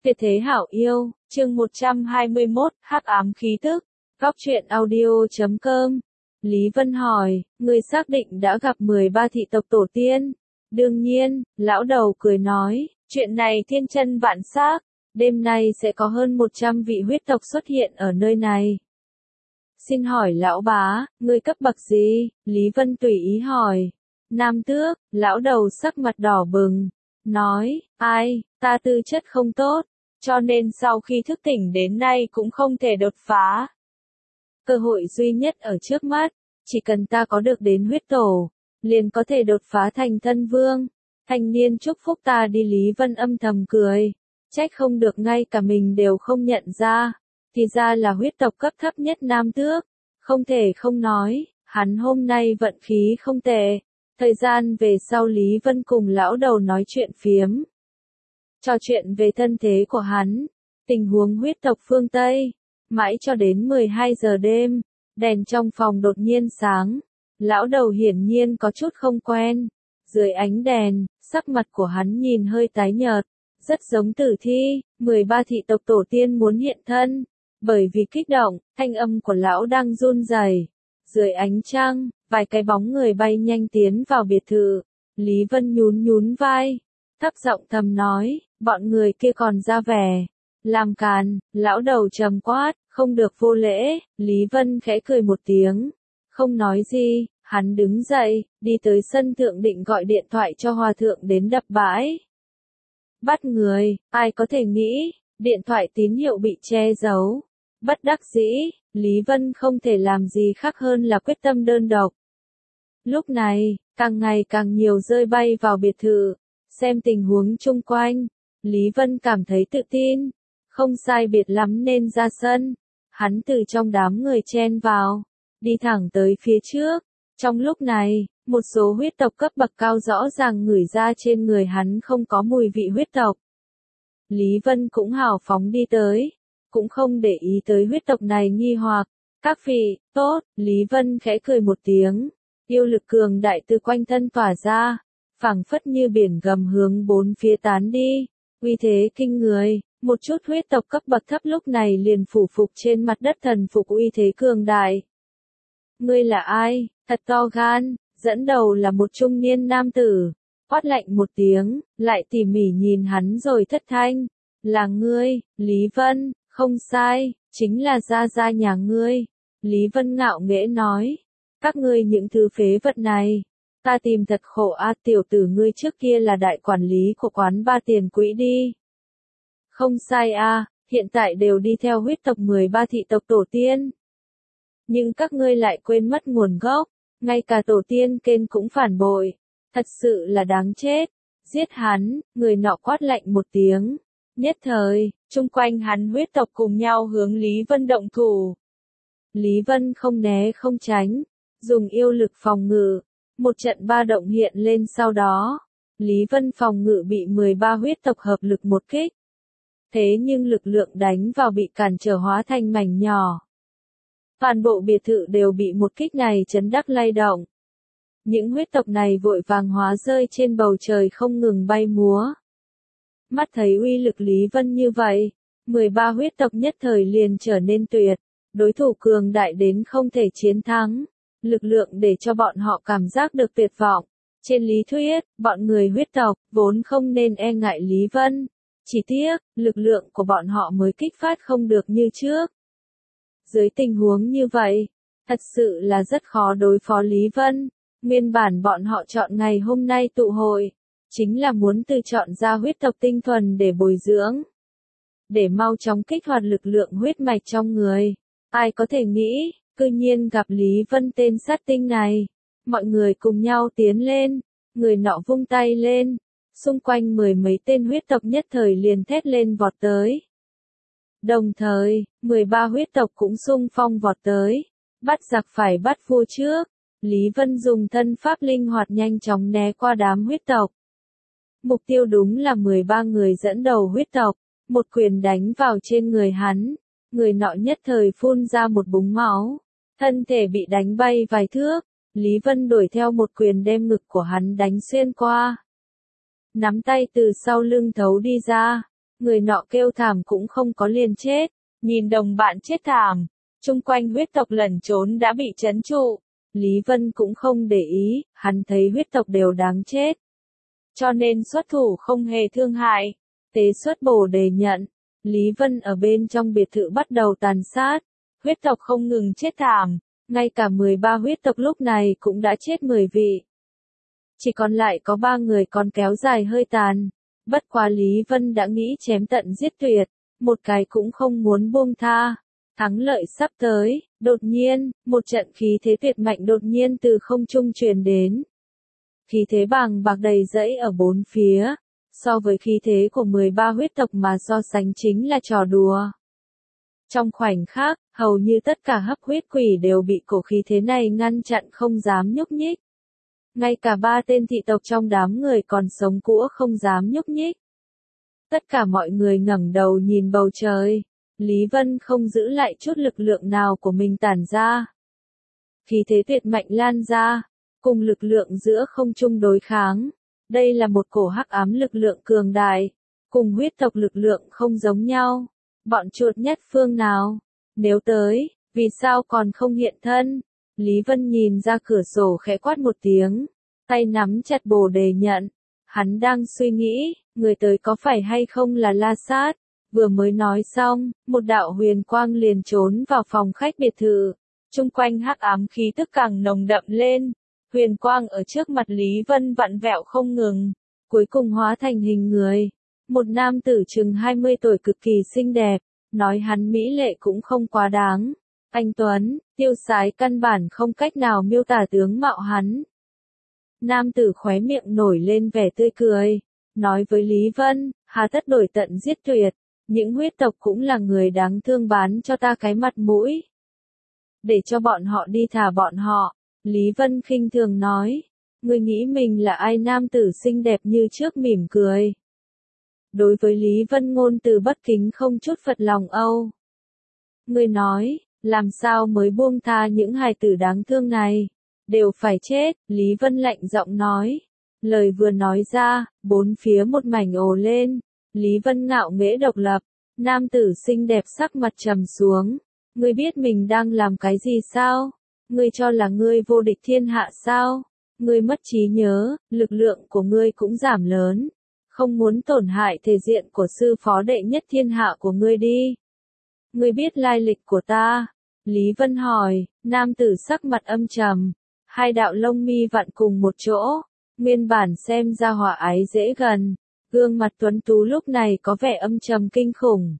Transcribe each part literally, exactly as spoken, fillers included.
Tuyệt thế hảo yêu, chương một trăm hai mươi mốt, hắc ám khí tức, góc truyện audio chấm com. Lý Vân hỏi, người xác định đã gặp mười ba thị tộc tổ tiên? Đương nhiên, lão đầu cười nói, chuyện này thiên chân vạn xác, đêm nay sẽ có hơn một trăm vị huyết tộc xuất hiện ở nơi này. Xin hỏi lão bá, người cấp bậc gì? Lý Vân tùy ý hỏi. Nam tước, lão đầu sắc mặt đỏ bừng, nói, ai, ta tư chất không tốt, cho nên sau khi thức tỉnh đến nay cũng không thể đột phá. Cơ hội duy nhất ở trước mắt, chỉ cần ta có được đến huyết tổ, liền có thể đột phá thành thân vương. Thanh niên chúc phúc ta đi. Lý Vân âm thầm cười, trách không được ngay cả mình đều không nhận ra, thì ra là huyết tộc cấp thấp nhất nam tước. Không thể không nói, hắn hôm nay vận khí không tệ. Thời gian về sau Lý Vân cùng lão đầu nói chuyện phiếm, trò chuyện về thân thế của hắn, tình huống huyết tộc phương Tây, mãi cho đến mười hai giờ đêm, đèn trong phòng đột nhiên sáng, lão đầu hiển nhiên có chút không quen, dưới ánh đèn, sắc mặt của hắn nhìn hơi tái nhợt, rất giống tử thi. Mười ba thị tộc tổ tiên muốn hiện thân, bởi vì kích động, thanh âm của lão đang run rẩy. Dưới ánh trăng, vài cái bóng người bay nhanh tiến vào biệt thự. Lý Vân nhún nhún vai, thấp giọng thầm nói, bọn người kia còn ra vẻ làm càn. Lão đầu trầm quát, không được vô lễ. Lý Vân khẽ cười một tiếng, không nói gì. Hắn đứng dậy, đi tới sân thượng định gọi điện thoại cho hòa thượng đến đập bãi bắt người. Ai có thể nghĩ, điện thoại tín hiệu bị che giấu. Bất đắc dĩ, Lý Vân không thể làm gì khác hơn là quyết tâm đơn độc. Lúc này, càng ngày càng nhiều rơi bay vào biệt thự, xem tình huống chung quanh, Lý Vân cảm thấy tự tin, không sai biệt lắm nên ra sân. Hắn từ trong đám người chen vào, đi thẳng tới phía trước. Trong lúc này, một số huyết tộc cấp bậc cao rõ ràng ngửi ra trên người hắn không có mùi vị huyết tộc. Lý Vân cũng hào phóng đi tới, cũng không để ý tới huyết tộc này nghi hoặc. Các vị, tốt. Lý Vân khẽ cười một tiếng, yêu lực cường đại từ quanh thân tỏa ra, phảng phất như biển gầm hướng bốn phía tán đi, uy thế kinh người. Một chút huyết tộc cấp bậc thấp lúc này liền phủ phục trên mặt đất thần phục uy thế cường đại. Ngươi là ai? Thật to gan. Dẫn đầu là một trung niên nam tử, quát lạnh một tiếng, lại tỉ mỉ nhìn hắn rồi thất thanh. Là ngươi, Lý Vân? Không sai, chính là gia gia nhà ngươi. Lý Vân ngạo nghễ nói, các ngươi những thứ phế vật này, ta tìm thật khổ a. À, tiểu tử ngươi trước kia là đại quản lý của quán ba tiền quỹ đi. Không sai a, à, hiện tại đều đi theo huyết tộc mười ba thị tộc tổ tiên. Nhưng các ngươi lại quên mất nguồn gốc, ngay cả tổ tiên kên cũng phản bội, thật sự là đáng chết. Giết hắn. Người nọ quát lạnh một tiếng. Nhất thời, chung quanh hắn huyết tộc cùng nhau hướng Lý Vân động thủ. Lý Vân không né không tránh, dùng yêu lực phòng ngự, một trận ba động hiện lên sau đó. Lý Vân phòng ngự bị mười ba huyết tộc hợp lực một kích. Thế nhưng lực lượng đánh vào bị cản trở hóa thành mảnh nhỏ. Toàn bộ biệt thự đều bị một kích này chấn đắc lay động. Những huyết tộc này vội vàng hóa rơi trên bầu trời không ngừng bay múa. Mắt thấy uy lực Lý Vân như vậy, mười ba huyết tộc nhất thời liền trở nên tuyệt, đối thủ cường đại đến không thể chiến thắng, lực lượng để cho bọn họ cảm giác được tuyệt vọng. Trên lý thuyết, bọn người huyết tộc vốn không nên e ngại Lý Vân, chỉ tiếc, lực lượng của bọn họ mới kích phát không được như trước. Dưới tình huống như vậy, thật sự là rất khó đối phó Lý Vân. Nguyên bản bọn họ chọn ngày hôm nay tụ hội, chính là muốn tự chọn ra huyết tộc tinh thuần để bồi dưỡng, để mau chóng kích hoạt lực lượng huyết mạch trong người. Ai có thể nghĩ, cư nhiên gặp Lý Vân tên sát tinh này. Mọi người cùng nhau tiến lên, người nọ vung tay lên, xung quanh mười mấy tên huyết tộc nhất thời liền thét lên vọt tới. Đồng thời, mười ba huyết tộc cũng xung phong vọt tới, bắt giặc phải bắt vua trước. Lý Vân dùng thân pháp linh hoạt nhanh chóng né qua đám huyết tộc. Mục tiêu đúng là mười ba người dẫn đầu huyết tộc, một quyền đánh vào trên người hắn, người nọ nhất thời phun ra một búng máu, thân thể bị đánh bay vài thước. Lý Vân đuổi theo một quyền đem ngực của hắn đánh xuyên qua. Nắm tay từ sau lưng thấu đi ra, Người nọ kêu thảm cũng không có liền chết, nhìn đồng bạn chết thảm, chung quanh huyết tộc lẩn trốn đã bị trấn trụ. Lý Vân cũng không để ý, hắn thấy huyết tộc đều đáng chết. Cho nên xuất thủ không hề thương hại, tế xuất bồ đề nhận. Lý Vân ở bên trong biệt thự bắt đầu tàn sát, huyết tộc không ngừng chết thảm, ngay cả mười ba huyết tộc lúc này cũng đã chết mười vị. Chỉ còn lại có ba người còn kéo dài hơi tàn, bất quá Lý Vân đã nghĩ chém tận giết tuyệt, một cái cũng không muốn buông tha. Thắng lợi sắp tới, đột nhiên, một trận khí thế tuyệt mạnh đột nhiên từ không trung truyền đến. Khí thế bàng bạc đầy dẫy ở bốn phía, so với khí thế của mười ba huyết tộc mà so sánh chính là trò đùa. Trong khoảnh khắc, hầu như tất cả hấp huyết quỷ đều bị cổ khí thế này ngăn chặn không dám nhúc nhích. Ngay cả ba tên thị tộc trong đám người còn sống cũa không dám nhúc nhích. Tất cả mọi người ngẩng đầu nhìn bầu trời. Lý Vân không giữ lại chút lực lượng nào của mình tản ra. Khí thế tuyệt mạnh lan ra, cùng lực lượng giữa không trung đối kháng. Đây là một cổ hắc ám lực lượng cường đại, cùng huyết tộc lực lượng không giống nhau. Bọn chuột nhất phương nào? Nếu tới, vì sao còn không hiện thân? Lý Vân nhìn ra cửa sổ khẽ quát một tiếng, tay nắm chặt bồ đề nhận. Hắn đang suy nghĩ, người tới có phải hay không là La Sát? Vừa mới nói xong, một đạo huyền quang liền trốn vào phòng khách biệt thự. Trung quanh hắc ám khí tức càng nồng đậm lên. Huyền quang ở trước mặt Lý Vân vặn vẹo không ngừng, cuối cùng hóa thành hình người. Một nam tử chừng hai mươi tuổi cực kỳ xinh đẹp, nói hắn mỹ lệ cũng không quá đáng. Anh Tuấn, tiêu sái căn bản không cách nào miêu tả tướng mạo hắn. Nam tử khóe miệng nổi lên vẻ tươi cười, nói với Lý Vân, hà tất đổi tận giết tuyệt. Những huyết tộc cũng là người đáng thương, bán cho ta cái mặt mũi. Để cho bọn họ đi thả bọn họ, Lý Vân khinh thường nói. Ngươi nghĩ mình là ai? Nam tử xinh đẹp như trước mỉm cười. Đối với Lý Vân ngôn từ bất kính không chút phật lòng âu. Ngươi nói, làm sao mới buông tha những hài tử đáng thương này? Đều phải chết, Lý Vân lạnh giọng nói. Lời vừa nói ra, bốn phía một mảnh ồ lên. Lý Vân ngạo nghễ độc lập, nam tử xinh đẹp sắc mặt trầm xuống. Ngươi biết mình đang làm cái gì sao? Ngươi cho là ngươi vô địch thiên hạ sao? Ngươi mất trí nhớ, lực lượng của ngươi cũng giảm lớn. Không muốn tổn hại thể diện của sư phó đệ nhất thiên hạ của ngươi đi. Ngươi biết lai lịch của ta? Lý Vân hỏi, nam tử sắc mặt âm trầm. Hai đạo lông mi vặn cùng một chỗ, nguyên bản xem ra hòa ái dễ gần. Gương mặt tuấn tú lúc này có vẻ âm trầm kinh khủng.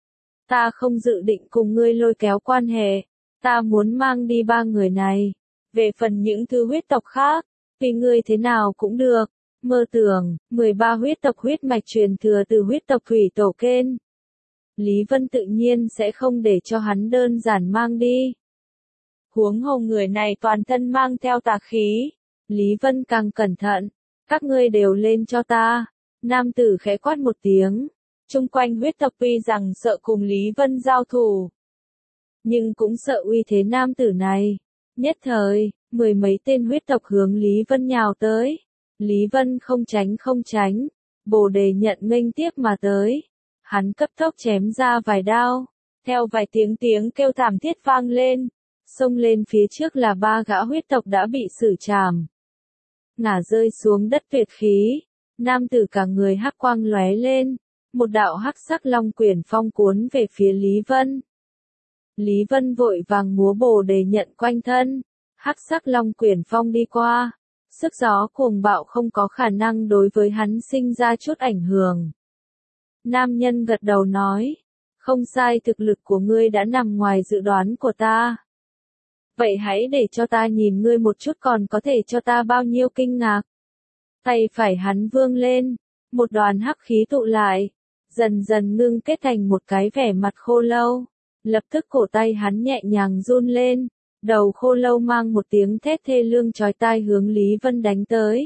Ta không dự định cùng ngươi lôi kéo quan hệ, ta muốn mang đi ba người này. Về phần những thứ huyết tộc khác, vì ngươi thế nào cũng được. Mơ tưởng, mười ba huyết tộc huyết mạch truyền thừa từ huyết tộc thủy tổ kên. Lý Vân tự nhiên sẽ không để cho hắn đơn giản mang đi. Huống hồ người này toàn thân mang theo tà khí. Lý Vân càng cẩn thận. Các ngươi đều lên cho ta. Nam tử khẽ quát một tiếng. Trung quanh huyết tộc tuy rằng sợ cùng Lý Vân giao thủ, nhưng cũng sợ uy thế nam tử này. Nhất thời, mười mấy tên huyết tộc hướng Lý Vân nhào tới. Lý Vân không tránh không tránh, bồ đề nhận nghênh tiếp mà tới. Hắn cấp tốc chém ra vài đao, theo vài tiếng tiếng kêu thảm thiết vang lên. Xông lên phía trước là ba gã huyết tộc đã bị xử trảm. Ngả rơi xuống đất tuyệt khí. Nam tử cả người hắc quang lóe lên, một đạo hắc sắc long quyển phong cuốn về phía Lý Vân. Lý Vân vội vàng múa bồ đề nhận quanh thân, hắc sắc long quyển phong đi qua, sức gió cuồng bạo không có khả năng đối với hắn sinh ra chút ảnh hưởng. Nam nhân gật đầu nói, không sai, thực lực của ngươi đã nằm ngoài dự đoán của ta. Vậy hãy để cho ta nhìn ngươi một chút còn có thể cho ta bao nhiêu kinh ngạc. Tay phải hắn vươn lên, một đoàn hắc khí tụ lại, dần dần ngưng kết thành một cái vẻ mặt khô lâu. Lập tức cổ tay hắn nhẹ nhàng run lên, đầu khô lâu mang một tiếng thét thê lương chói tai hướng Lý Vân đánh tới.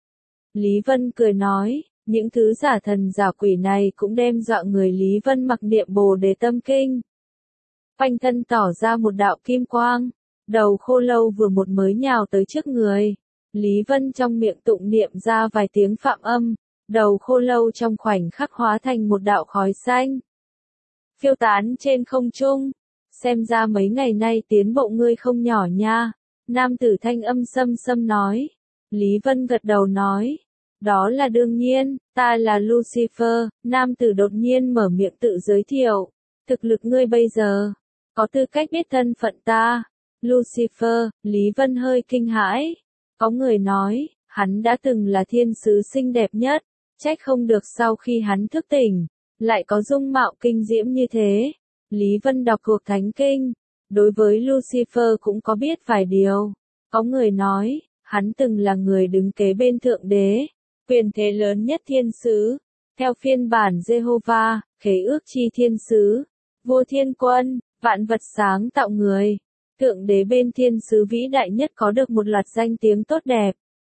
Lý Vân cười nói, những thứ giả thần giả quỷ này cũng đem dọa người. Lý Vân mặc niệm bồ đề tâm kinh. Quanh thân tỏ ra một đạo kim quang, đầu khô lâu vừa một mới nhào tới trước người. Lý Vân trong miệng tụng niệm ra vài tiếng phạm âm, đầu khô lâu trong khoảnh khắc hóa thành một đạo khói xanh. Phiêu tán trên không trung, xem ra mấy ngày nay tiến bộ ngươi không nhỏ nha, nam tử thanh âm xâm xâm nói. Lý Vân gật đầu nói, đó là đương nhiên, ta là Lucifer, nam tử đột nhiên mở miệng tự giới thiệu, thực lực ngươi bây giờ, có tư cách biết thân phận ta. Lucifer, Lý Vân hơi kinh hãi, có người nói, hắn đã từng là thiên sứ xinh đẹp nhất, trách không được sau khi hắn thức tỉnh, lại có dung mạo kinh diễm như thế. Lý Vân đọc thuộc Thánh Kinh, đối với Lucifer cũng có biết vài điều, có người nói, hắn từng là người đứng kế bên Thượng Đế, quyền thế lớn nhất thiên sứ, theo phiên bản Jehovah, khế ước chi thiên sứ, vô thiên quân, vạn vật sáng tạo người, Thượng Đế bên thiên sứ vĩ đại nhất có được một loạt danh tiếng tốt đẹp.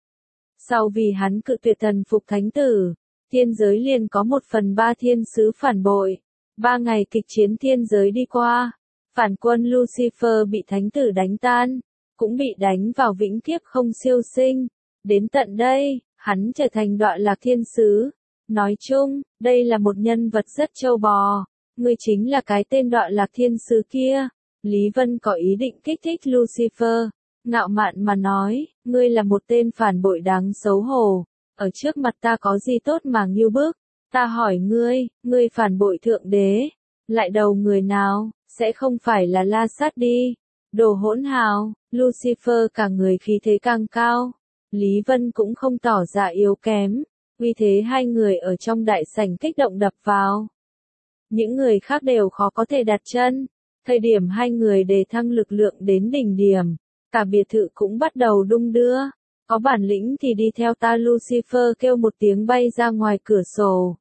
Sau vì hắn cự tuyệt thần phục thánh tử, thiên giới liền có một phần ba thiên sứ phản bội. Ba ngày kịch chiến thiên giới đi qua, phản quân Lucifer bị thánh tử đánh tan, cũng bị đánh vào vĩnh kiếp không siêu sinh. Đến tận đây, hắn trở thành đọa lạc thiên sứ. Nói chung, đây là một nhân vật rất trâu bò. Ngươi chính là cái tên đọa lạc thiên sứ kia. Lý Vân có ý định kích thích Lucifer, ngạo mạn mà nói, ngươi là một tên phản bội đáng xấu hổ. Ở trước mặt ta có gì tốt mà nghiêu bức? Ta hỏi ngươi, ngươi phản bội Thượng Đế, lại đầu người nào, sẽ không phải là La Sát đi. Đồ hỗn hào, Lucifer cả người khí thế càng cao. Lý Vân cũng không tỏ ra yếu kém, vì thế hai người ở trong đại sảnh kích động đập vào. Những người khác đều khó có thể đặt chân. Thời điểm hai người đề thăng lực lượng đến đỉnh điểm, cả biệt thự cũng bắt đầu đung đưa. Có bản lĩnh thì đi theo ta, Lucifer kêu một tiếng bay ra ngoài cửa sổ.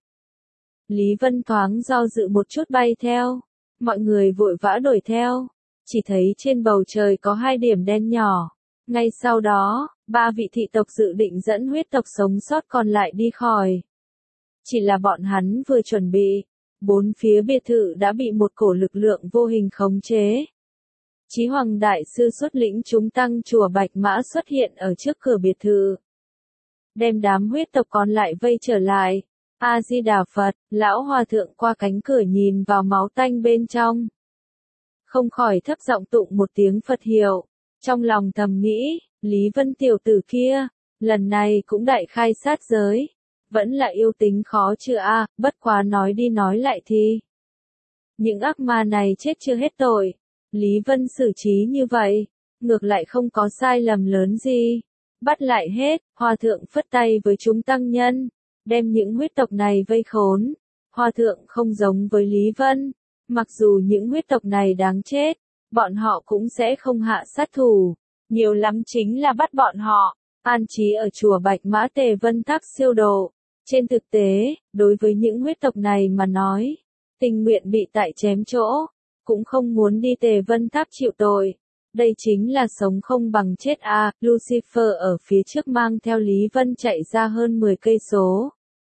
Lý Vân thoáng do dự một chút bay theo, mọi người vội vã đuổi theo, chỉ thấy trên bầu trời có hai điểm đen nhỏ. Ngay sau đó, ba vị thị tộc dự định dẫn huyết tộc sống sót còn lại đi khỏi. Chỉ là bọn hắn vừa chuẩn bị, bốn phía biệt thự đã bị một cổ lực lượng vô hình khống chế. Chí Hoàng Đại Sư xuất lĩnh chúng tăng chùa Bạch Mã xuất hiện ở trước cửa biệt thự, đem đám huyết tộc còn lại vây trở lại. A-di-đà Phật, lão hòa thượng qua cánh cửa nhìn vào máu tanh bên trong, không khỏi thấp giọng tụng một tiếng Phật hiệu, trong lòng thầm nghĩ, Lý Vân tiểu tử kia, lần này cũng đại khai sát giới, vẫn là yêu tính khó chữa a, bất quá nói đi nói lại thì những ác ma này chết chưa hết tội, Lý Vân xử trí như vậy, ngược lại không có sai lầm lớn gì, bắt lại hết. Hòa thượng phất tay với chúng tăng nhân, đem những huyết tộc này vây khốn. Hòa thượng không giống với Lý Vân, mặc dù những huyết tộc này đáng chết, bọn họ cũng sẽ không hạ sát thủ, nhiều lắm chính là bắt bọn họ, an trí ở chùa Bạch Mã Tề Vân Thác siêu độ. Trên thực tế, đối với những huyết tộc này mà nói, tình nguyện bị tại chém chỗ, cũng không muốn đi Tề Vân Tháp chịu tội. Đây chính là sống không bằng chết à. Lucifer ở phía trước mang theo Lý Vân chạy ra hơn mười cây số.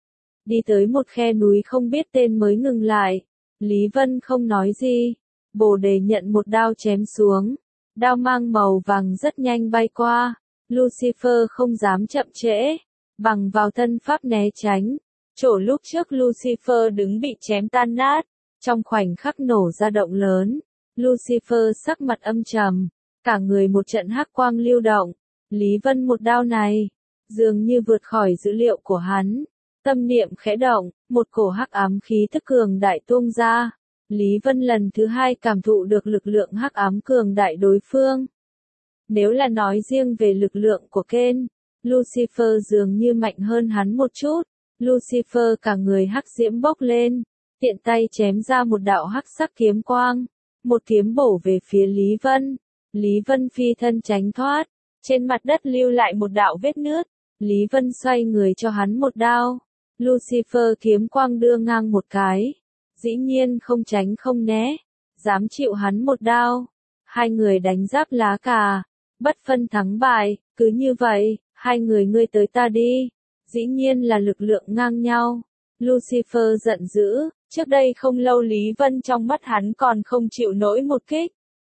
Đi tới một khe núi không biết tên mới ngừng lại. Lý Vân không nói gì. Bồ đề nhận một đao chém xuống. Đao mang màu vàng rất nhanh bay qua. Lucifer không dám chậm trễ, bằng vào thân pháp né tránh. Chỗ lúc trước Lucifer đứng bị chém tan nát, trong khoảnh khắc nổ ra động lớn. Lucifer sắc mặt âm trầm, cả người một trận hắc quang lưu động. Lý Vân một đao này, dường như vượt khỏi dữ liệu của hắn. Tâm niệm khẽ động, một cổ hắc ám khí tức cường đại tuôn ra. Lý Vân lần thứ hai cảm thụ được lực lượng hắc ám cường đại đối phương. Nếu là nói riêng về lực lượng của Ken, Lucifer dường như mạnh hơn hắn một chút. Lucifer cả người hắc diễm bốc lên, tiện tay chém ra một đạo hắc sắc kiếm quang, một kiếm bổ về phía Lý Vân. Lý Vân phi thân tránh thoát, trên mặt đất lưu lại một đạo vết nứt. Lý Vân xoay người cho hắn một đao. Lucifer kiếm quang đưa ngang một cái, dĩ nhiên không tránh không né, dám chịu hắn một đao. Hai người đánh giáp lá cà, bất phân thắng bại, cứ như vậy, hai người ngươi tới ta đi, dĩ nhiên là lực lượng ngang nhau. Lucifer giận dữ, trước đây không lâu Lý Vân trong mắt hắn còn không chịu nổi một kích.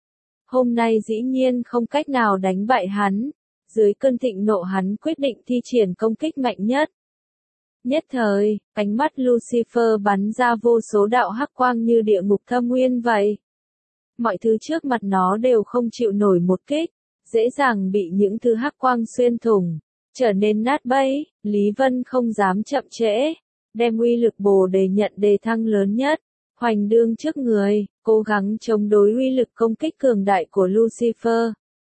Hôm nay dĩ nhiên không cách nào đánh bại hắn, dưới cơn thịnh nộ hắn quyết định thi triển công kích mạnh nhất. Nhất thời, ánh mắt Lucifer bắn ra vô số đạo hắc quang như địa ngục thâm nguyên vậy. Mọi thứ trước mặt nó đều không chịu nổi một kích, dễ dàng bị những thứ hắc quang xuyên thủng, trở nên nát bấy. Lý Vân không dám chậm trễ, đem uy lực bồ đề nhận đề thăng lớn nhất, hoành đương trước người, cố gắng chống đối uy lực công kích cường đại của Lucifer.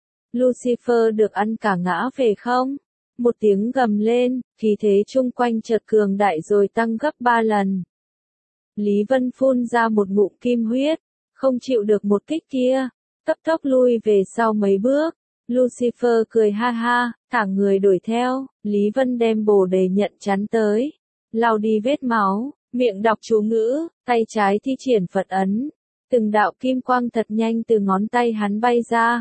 Lucifer được ăn cả ngã về không? Một tiếng gầm lên, khí thế chung quanh chợt cường đại rồi tăng gấp ba lần. Lý Vân phun ra một ngụm kim huyết, không chịu được một kích kia, cấp tốc lui về sau mấy bước. Lucifer cười ha ha, thẳng người đuổi theo. Lý Vân đem bồ đề nhận chắn tới, lau đi vết máu, miệng đọc chú ngữ, tay trái thi triển Phật ấn. Từng đạo kim quang thật nhanh từ ngón tay hắn bay ra.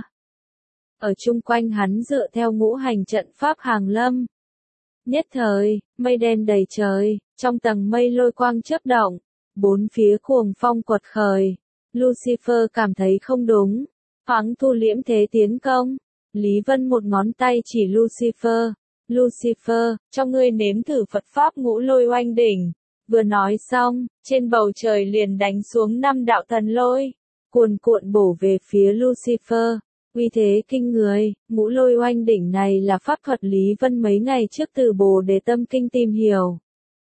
Ở chung quanh hắn dựa theo ngũ hành trận pháp hàng lâm. Nhất thời, mây đen đầy trời, trong tầng mây lôi quang chớp động, bốn phía cuồng phong quật khởi. Lucifer cảm thấy không đúng, thoáng thu liễm thế tiến công. Lý Vân một ngón tay chỉ Lucifer. Lucifer, cho ngươi nếm thử Phật Pháp ngũ lôi oanh đỉnh. Vừa nói xong, trên bầu trời liền đánh xuống năm đạo thần lôi, cuồn cuộn bổ về phía Lucifer. Uy thế kinh người, ngũ lôi oanh đỉnh này là pháp thuật Lý Vân mấy ngày trước từ Bồ Đề Tâm Kinh tìm hiểu.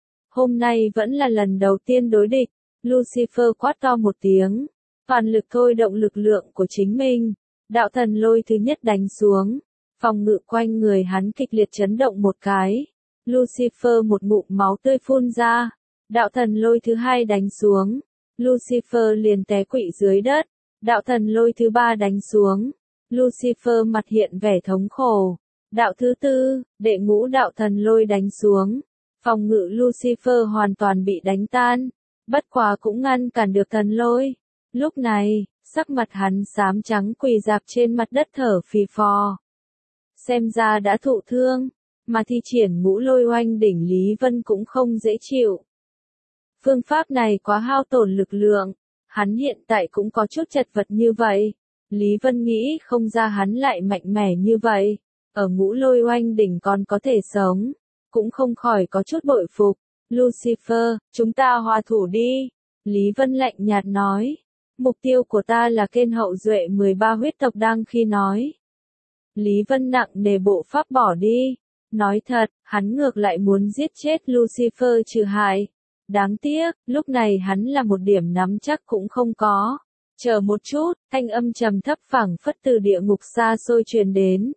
Hôm nay vẫn là lần đầu tiên đối địch, Lucifer quát to một tiếng, toàn lực thôi động lực lượng của chính mình. Đạo thần lôi thứ nhất đánh xuống, phòng ngự quanh người hắn kịch liệt chấn động một cái. Lucifer một ngụm máu tươi phun ra. Đạo thần lôi thứ hai đánh xuống, Lucifer liền té quỵ dưới đất. Đạo thần lôi thứ ba đánh xuống, Lucifer mặt hiện vẻ thống khổ. Đạo thứ tư, đệ ngũ đạo thần lôi đánh xuống, phòng ngự Lucifer hoàn toàn bị đánh tan, bất quá cũng ngăn cản được thần lôi. Lúc này, sắc mặt hắn xám trắng quỳ rạp trên mặt đất thở phì phò. Xem ra đã thụ thương, mà thi triển ngũ lôi oanh đỉnh Lý Vân cũng không dễ chịu. Phương pháp này quá hao tổn lực lượng, hắn hiện tại cũng có chút chật vật như vậy. Lý Vân nghĩ không ra hắn lại mạnh mẽ như vậy, ở ngũ lôi oanh đỉnh còn có thể sống, cũng không khỏi có chút bội phục. Lucifer, chúng ta hòa thủ đi. Lý Vân lạnh nhạt nói, mục tiêu của ta là kênh hậu duệ mười ba huyết tộc đang khi nói. Lý Vân nặng nề bộ pháp bỏ đi, nói thật, hắn ngược lại muốn giết chết Lucifer trừ hại. Đáng tiếc, lúc này hắn là một điểm nắm chắc cũng không có. Chờ một chút, thanh âm trầm thấp phảng phất từ địa ngục xa xôi truyền đến.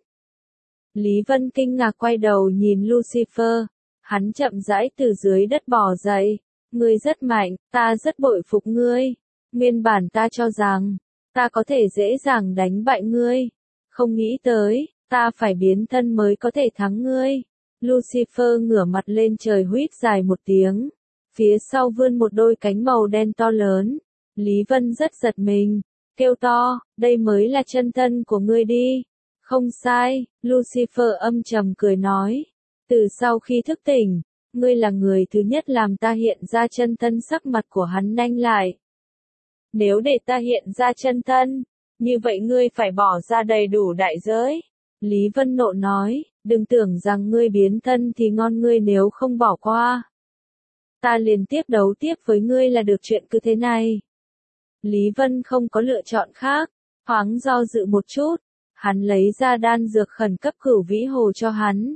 Lý Vân kinh ngạc quay đầu nhìn Lucifer, hắn chậm rãi từ dưới đất bò dậy. Ngươi rất mạnh, ta rất bội phục ngươi. Nguyên bản ta cho rằng, ta có thể dễ dàng đánh bại ngươi. Không nghĩ tới, ta phải biến thân mới có thể thắng ngươi. Lucifer ngửa mặt lên trời huýt dài một tiếng. Phía sau vươn một đôi cánh màu đen to lớn. Lý Vân rất giật mình, kêu to, đây mới là chân thân của ngươi đi. Không sai, Lucifer âm trầm cười nói. Từ sau khi thức tỉnh, ngươi là người thứ nhất làm ta hiện ra chân thân. Sắc mặt của hắn nhanh lại. Nếu để ta hiện ra chân thân, như vậy ngươi phải bỏ ra đầy đủ đại giới. Lý Vân nộ nói, đừng tưởng rằng ngươi biến thân thì ngon, ngươi nếu không bỏ qua. Ta liền tiếp đấu tiếp với ngươi là được, chuyện cứ thế này. Lý Vân không có lựa chọn khác, thoáng do dự một chút, hắn lấy ra đan dược khẩn cấp Cửu Vĩ Hồ cho hắn.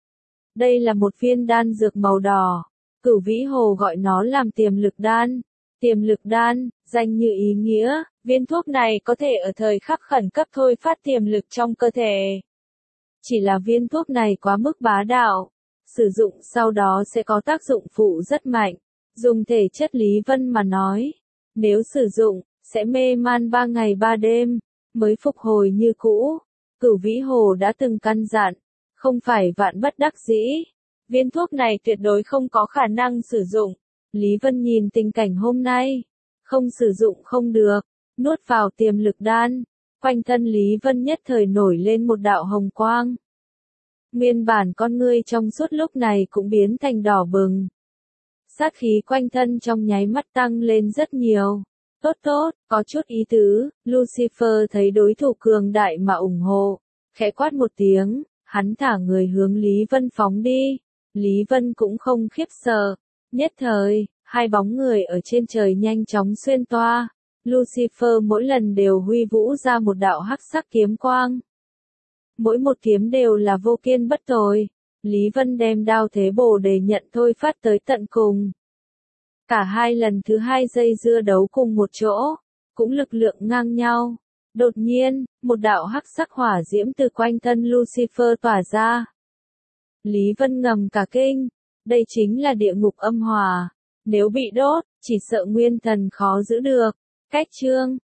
Đây là một viên đan dược màu đỏ, Cửu Vĩ Hồ gọi nó làm tiềm lực đan. Tiềm lực đan, danh như ý nghĩa, viên thuốc này có thể ở thời khắc khẩn cấp thôi phát tiềm lực trong cơ thể. Chỉ là viên thuốc này quá mức bá đạo, sử dụng sau đó sẽ có tác dụng phụ rất mạnh. Dùng thể chất Lý Vân mà nói, nếu sử dụng, sẽ mê man ba ngày ba đêm, mới phục hồi như cũ. Cửu Vĩ Hồ đã từng căn dặn, không phải vạn bất đắc dĩ. Viên thuốc này tuyệt đối không có khả năng sử dụng. Lý Vân nhìn tình cảnh hôm nay, không sử dụng không được, nuốt vào tiềm lực đan, quanh thân Lý Vân nhất thời nổi lên một đạo hồng quang. Nguyên bản con ngươi trong suốt lúc này cũng biến thành đỏ bừng. Sát khí quanh thân trong nháy mắt tăng lên rất nhiều. Tốt tốt, có chút ý tứ. Lucifer thấy đối thủ cường đại mà ủng hộ, khẽ quát một tiếng, hắn thả người hướng Lý Vân phóng đi. Lý Vân cũng không khiếp sợ. Nhất thời, hai bóng người ở trên trời nhanh chóng xuyên toa. Lucifer mỗi lần đều huy vũ ra một đạo hắc sắc kiếm quang. Mỗi một kiếm đều là vô kiên bất tồi. Lý Vân đem đao thế bổ để nhận thôi phát tới tận cùng. Cả hai lần thứ hai dây dưa đấu cùng một chỗ, cũng lực lượng ngang nhau. Đột nhiên, một đạo hắc sắc hỏa diễm từ quanh thân Lucifer tỏa ra. Lý Vân ngầm cả kinh, đây chính là địa ngục âm hỏa. Nếu bị đốt, chỉ sợ nguyên thần khó giữ được. Cách chương